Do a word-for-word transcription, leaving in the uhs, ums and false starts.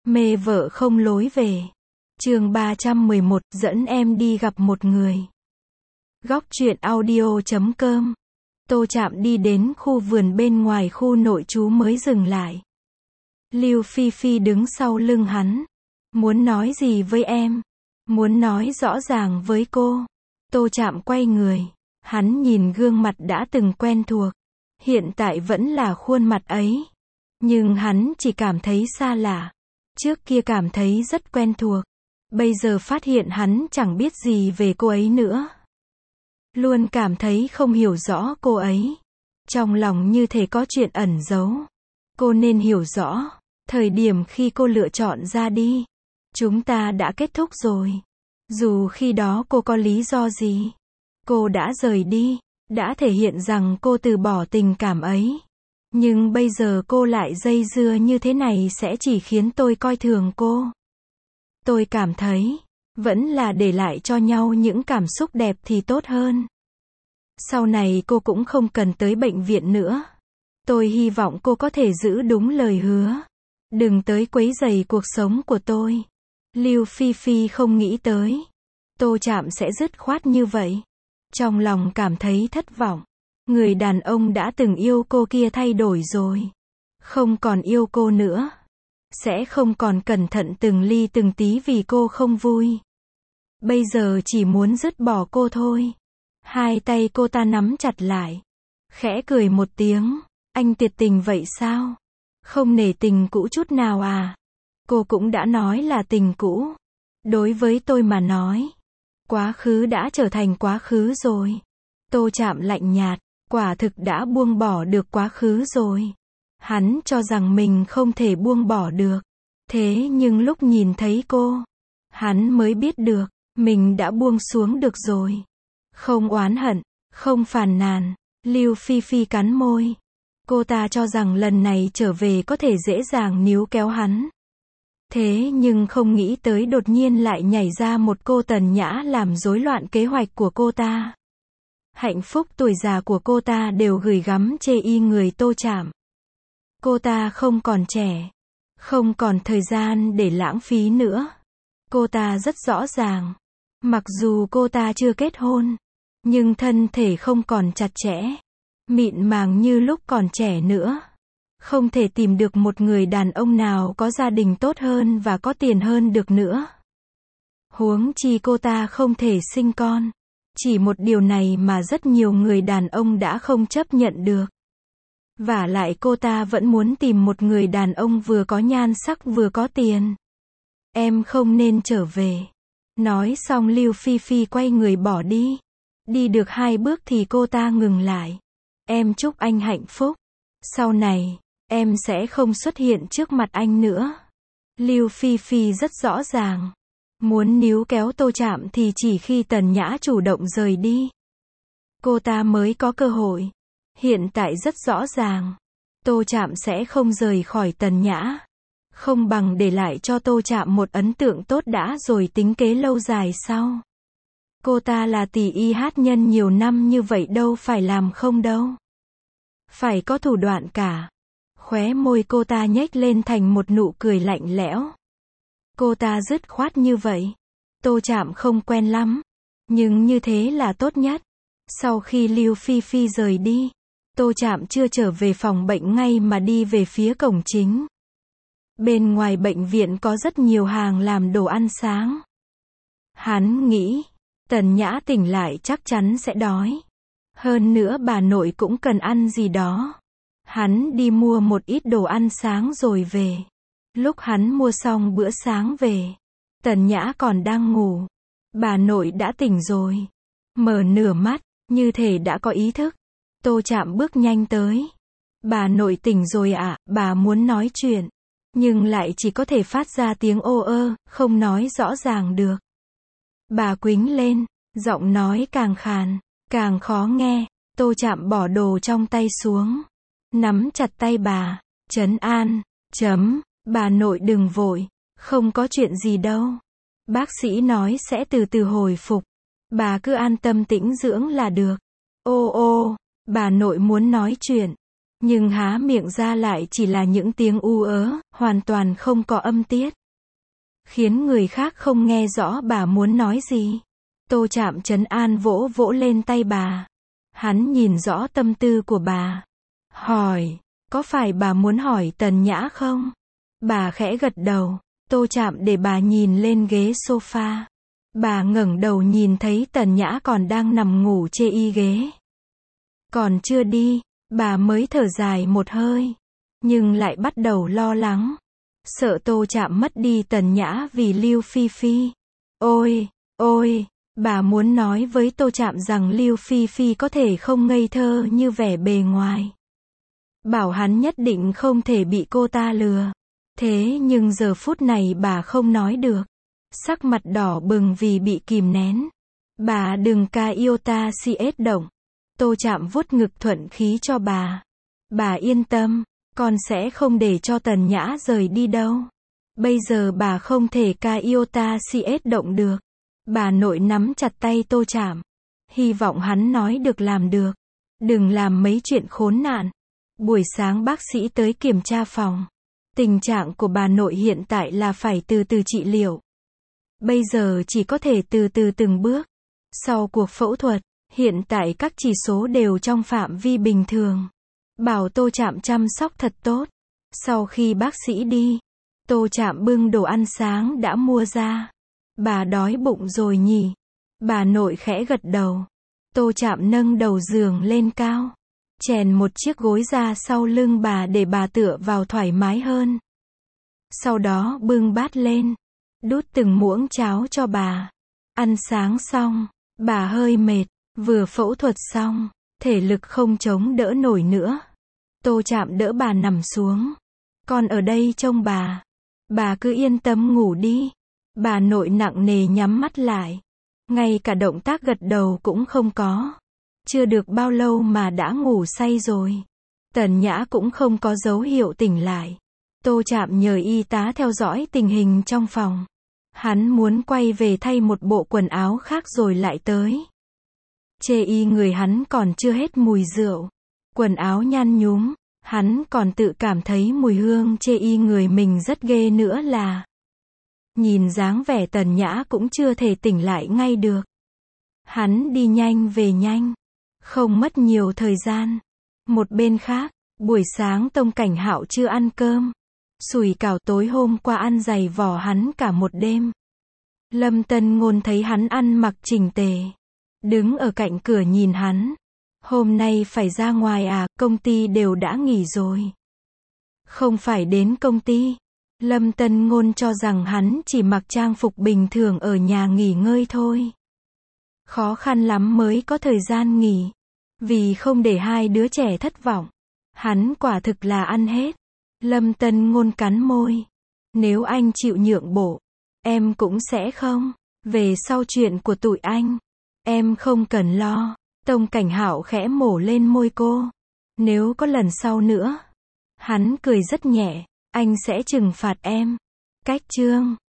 Mê vợ không lối về. Chương ba trăm mười một, dẫn em đi gặp một người. Góc truyện audio chấm com. Tô Trạm đi đến khu vườn bên ngoài khu nội trú mới dừng lại. Lưu Phi Phi đứng sau lưng hắn. Muốn nói gì với em? Muốn nói rõ ràng với cô. Tô Trạm quay người. Hắn nhìn gương mặt đã từng quen thuộc. Hiện tại vẫn là khuôn mặt ấy. Nhưng hắn chỉ cảm thấy xa lạ. Trước kia cảm thấy rất quen thuộc. Bây giờ phát hiện hắn chẳng biết gì về cô ấy nữa. Luôn cảm thấy không hiểu rõ cô ấy. Trong lòng như thể có chuyện ẩn giấu. Cô nên hiểu rõ. Thời điểm khi cô lựa chọn ra đi. Chúng ta đã kết thúc rồi. Dù khi đó cô có lý do gì. Cô đã rời đi. Đã thể hiện rằng cô từ bỏ tình cảm ấy. Nhưng bây giờ cô lại dây dưa như thế này sẽ chỉ khiến tôi coi thường cô. Tôi cảm thấy, vẫn là để lại cho nhau những cảm xúc đẹp thì tốt hơn. Sau này cô cũng không cần tới bệnh viện nữa. Tôi hy vọng cô có thể giữ đúng lời hứa. Đừng tới quấy rầy cuộc sống của tôi. Lưu Phi Phi không nghĩ tới. Tô Trạm sẽ dứt khoát như vậy. Trong lòng cảm thấy thất vọng. Người đàn ông đã từng yêu cô kia thay đổi rồi. Không còn yêu cô nữa. Sẽ không còn cẩn thận từng ly từng tí vì cô không vui. Bây giờ chỉ muốn dứt bỏ cô thôi. Hai tay cô ta nắm chặt lại. Khẽ cười một tiếng. Anh tuyệt tình vậy sao? Không nể tình cũ chút nào à? Cô cũng đã nói là tình cũ. Đối với tôi mà nói. Quá khứ đã trở thành quá khứ rồi. Tô Trạm lạnh nhạt. Quả thực đã buông bỏ được quá khứ rồi. Hắn cho rằng mình không thể buông bỏ được. Thế nhưng lúc nhìn thấy cô, hắn mới biết được, mình đã buông xuống được rồi. Không oán hận, không phàn nàn. Lưu Phi Phi cắn môi. Cô ta cho rằng lần này trở về có thể dễ dàng níu kéo hắn. Thế nhưng không nghĩ tới đột nhiên lại nhảy ra một cô Tần Nhã làm rối loạn kế hoạch của cô ta. Hạnh phúc tuổi già của cô ta đều gửi gắm chê y người Tô Trạm. Cô ta không còn trẻ. Không còn thời gian để lãng phí nữa. Cô ta rất rõ ràng. Mặc dù cô ta chưa kết hôn. Nhưng thân thể không còn chặt chẽ. Mịn màng như lúc còn trẻ nữa. Không thể tìm được một người đàn ông nào có gia đình tốt hơn và có tiền hơn được nữa. Huống chi cô ta không thể sinh con. Chỉ một điều này mà rất nhiều người đàn ông đã không chấp nhận được. Vả lại cô ta vẫn muốn tìm một người đàn ông vừa có nhan sắc vừa có tiền. Em không nên trở về. Nói xong Lưu Phi Phi quay người bỏ đi. Đi được hai bước thì cô ta ngừng lại. Em chúc anh hạnh phúc. Sau này, em sẽ không xuất hiện trước mặt anh nữa. Lưu Phi Phi rất rõ ràng. Muốn níu kéo Tô Trạm thì chỉ khi Tần Nhã chủ động rời đi. Cô ta mới có cơ hội. Hiện tại rất rõ ràng. Tô Trạm sẽ không rời khỏi Tần Nhã. Không bằng để lại cho Tô Trạm một ấn tượng tốt đã rồi tính kế lâu dài sau. Cô ta là tỷ y hát nhân nhiều năm như vậy đâu phải làm không đâu. Phải có thủ đoạn cả. Khóe môi cô ta nhếch lên thành một nụ cười lạnh lẽo. Cô ta dứt khoát như vậy. Tô Trạm không quen lắm. Nhưng như thế là tốt nhất. Sau khi Lưu Phi Phi rời đi, Tô Trạm chưa trở về phòng bệnh ngay mà đi về phía cổng chính. Bên ngoài bệnh viện có rất nhiều hàng làm đồ ăn sáng. Hắn nghĩ, Tần Nhã tỉnh lại chắc chắn sẽ đói. Hơn nữa bà nội cũng cần ăn gì đó. Hắn đi mua một ít đồ ăn sáng rồi về. Lúc hắn mua xong bữa sáng về, Tần Nhã còn đang ngủ. Bà nội đã tỉnh rồi. Mở nửa mắt, như thể đã có ý thức. Tô Trạm bước nhanh tới. Bà nội tỉnh rồi ạ, à, bà muốn nói chuyện. Nhưng lại chỉ có thể phát ra tiếng ô ơ, không nói rõ ràng được. Bà quĩnh lên, giọng nói càng khàn, càng khó nghe. Tô Trạm bỏ đồ trong tay xuống. Nắm chặt tay bà, trấn an, chấm. Bà nội đừng vội, không có chuyện gì đâu. Bác sĩ nói sẽ từ từ hồi phục. Bà cứ an tâm tĩnh dưỡng là được. Ô ô, bà nội muốn nói chuyện. Nhưng há miệng ra lại chỉ là những tiếng u ớ, hoàn toàn không có âm tiết. khiến người khác không nghe rõ bà muốn nói gì. Tô Trạm trấn an vỗ vỗ lên tay bà. Hắn nhìn rõ tâm tư của bà. Hỏi, có phải bà muốn hỏi Tần Nhã không? Bà khẽ gật đầu. Tô Trạm để bà nhìn lên ghế sofa. Bà ngẩng đầu nhìn thấy Tần Nhã còn đang nằm ngủ chê y ghế. Còn chưa đi, bà mới thở dài một hơi. Nhưng lại bắt đầu lo lắng. Sợ Tô Trạm mất đi Tần Nhã vì Lưu Phi Phi. Ôi, ôi, bà muốn nói với Tô Trạm rằng Lưu Phi Phi có thể không ngây thơ như vẻ bề ngoài. Bảo hắn nhất định không thể bị cô ta lừa. Thế nhưng giờ phút này bà không nói được. Sắc mặt đỏ bừng vì bị kìm nén. Bà đừng ca yêu ta si ết động. Tô Trạm vuốt ngực thuận khí cho bà. Bà yên tâm, con sẽ không để cho Tần Nhã rời đi đâu. Bây giờ bà không thể ca yêu ta si ết động được. Bà nội nắm chặt tay Tô Trạm. Hy vọng hắn nói được làm được. Đừng làm mấy chuyện khốn nạn. Buổi sáng bác sĩ tới kiểm tra phòng. Tình trạng của bà nội hiện tại là phải từ từ trị liệu. Bây giờ chỉ có thể từ từ từng bước. Sau cuộc phẫu thuật, hiện tại các chỉ số đều trong phạm vi bình thường. Bảo Tô Trạm chăm sóc thật tốt. Sau khi bác sĩ đi, Tô Trạm bưng đồ ăn sáng đã mua ra. Bà đói bụng rồi nhỉ? Bà nội khẽ gật đầu. Tô Trạm nâng đầu giường lên cao. Chèn một chiếc gối ra sau lưng bà để bà tựa vào thoải mái hơn. Sau đó bưng bát lên. Đút từng muỗng cháo cho bà. Ăn sáng xong, bà hơi mệt. Vừa phẫu thuật xong, thể lực không chống đỡ nổi nữa. Tô Trạm đỡ bà nằm xuống. Con ở đây trông bà. Bà cứ yên tâm ngủ đi. Bà nội nặng nề nhắm mắt lại. Ngay cả động tác gật đầu cũng không có. Chưa được bao lâu mà đã ngủ say rồi. Tần Nhã cũng không có dấu hiệu tỉnh lại. Tô Trạm nhờ y tá theo dõi tình hình trong phòng. Hắn muốn quay về thay một bộ quần áo khác rồi lại tới. Chê y người hắn còn chưa hết mùi rượu. Quần áo nhăn nhúm. Hắn còn tự cảm thấy mùi hương chê y người mình rất ghê nữa là. Nhìn dáng vẻ Tần Nhã cũng chưa thể tỉnh lại ngay được. Hắn đi nhanh về nhanh. Không mất nhiều thời gian. Một bên khác, buổi sáng Tông Cảnh Hạo chưa ăn cơm. Sủi cảo tối hôm qua ăn dày vò hắn cả một đêm. Lâm Tân Ngôn thấy hắn ăn mặc chỉnh tề. Đứng ở cạnh cửa nhìn hắn. Hôm nay phải ra ngoài à, công ty đều đã nghỉ rồi. Không phải đến công ty. Lâm Tân Ngôn cho rằng hắn chỉ mặc trang phục bình thường ở nhà nghỉ ngơi thôi. Khó khăn lắm mới có thời gian nghỉ. Vì không để hai đứa trẻ thất vọng. Hắn quả thực là ăn hết. Lâm Tân Ngôn cắn môi. Nếu anh chịu nhượng bộ, em cũng sẽ không. Về sau chuyện của tụi anh, em không cần lo. Tông Cảnh Hạo khẽ mổ lên môi cô. Nếu có lần sau nữa, hắn cười rất nhẹ, anh sẽ trừng phạt em. Cách chương